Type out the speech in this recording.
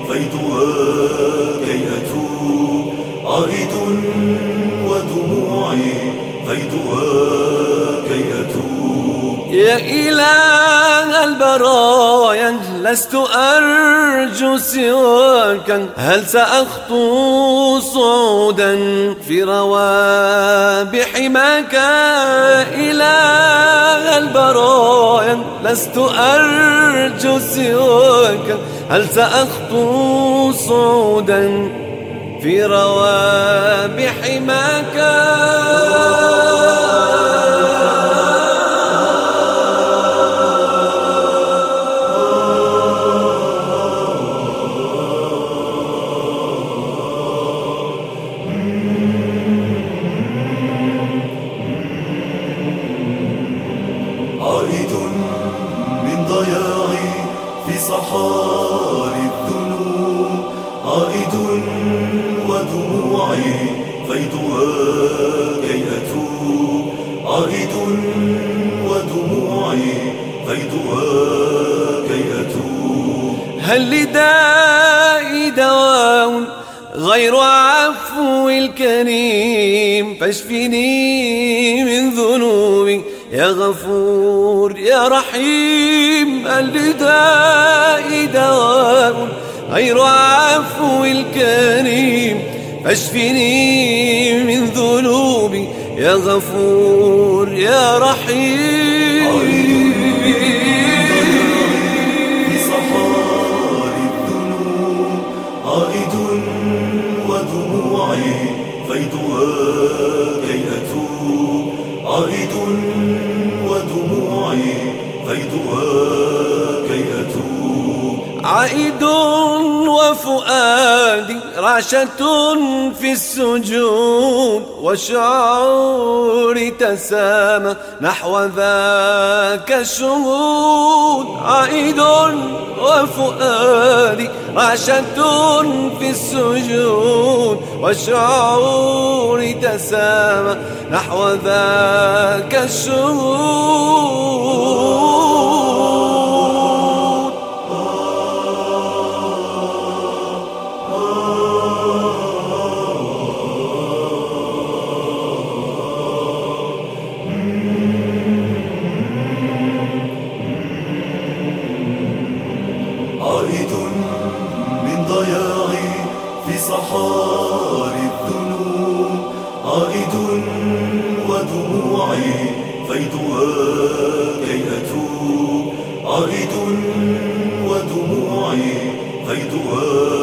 فيضها كي أتوب، عائد ودموعي فيضها كي أتوب. يا إله البرايا لست أرجو سواك، هل سأخطو صعودا في روابح حماك؟ إله البرايا لست أرجو سواك، هل سأخطو صعودا في روابح حماك؟ عائد من ضياعي في صحاري الذنوب، عائد ودموعي فيضها كي أتوب، عائد ودموعي فيضها كي أتوب. هل لدائي دواء غير عفو الكريم؟ فاشفني من ذنوبي يا غفور يا رحيم. هل لدائي دواء غير عفو الكريم؟ فاشفني من ذنوبي يا غفور يا رحيم. عائد ودموعي فيضها كي أتوب، عائد ودموعي فيضها كي أتوب. عائد وفؤادي رعشة في السجود، وشعوري تسامى نحو ذاك الشهود. عائد وفؤادي رعشة في السجود، وشعوري تسامى نحو ذاك الشهود. عائد من ضياعي في صحاري الذنوب، عائد ودموعي فيضها كي أتوب، عائد ودموعي فيضها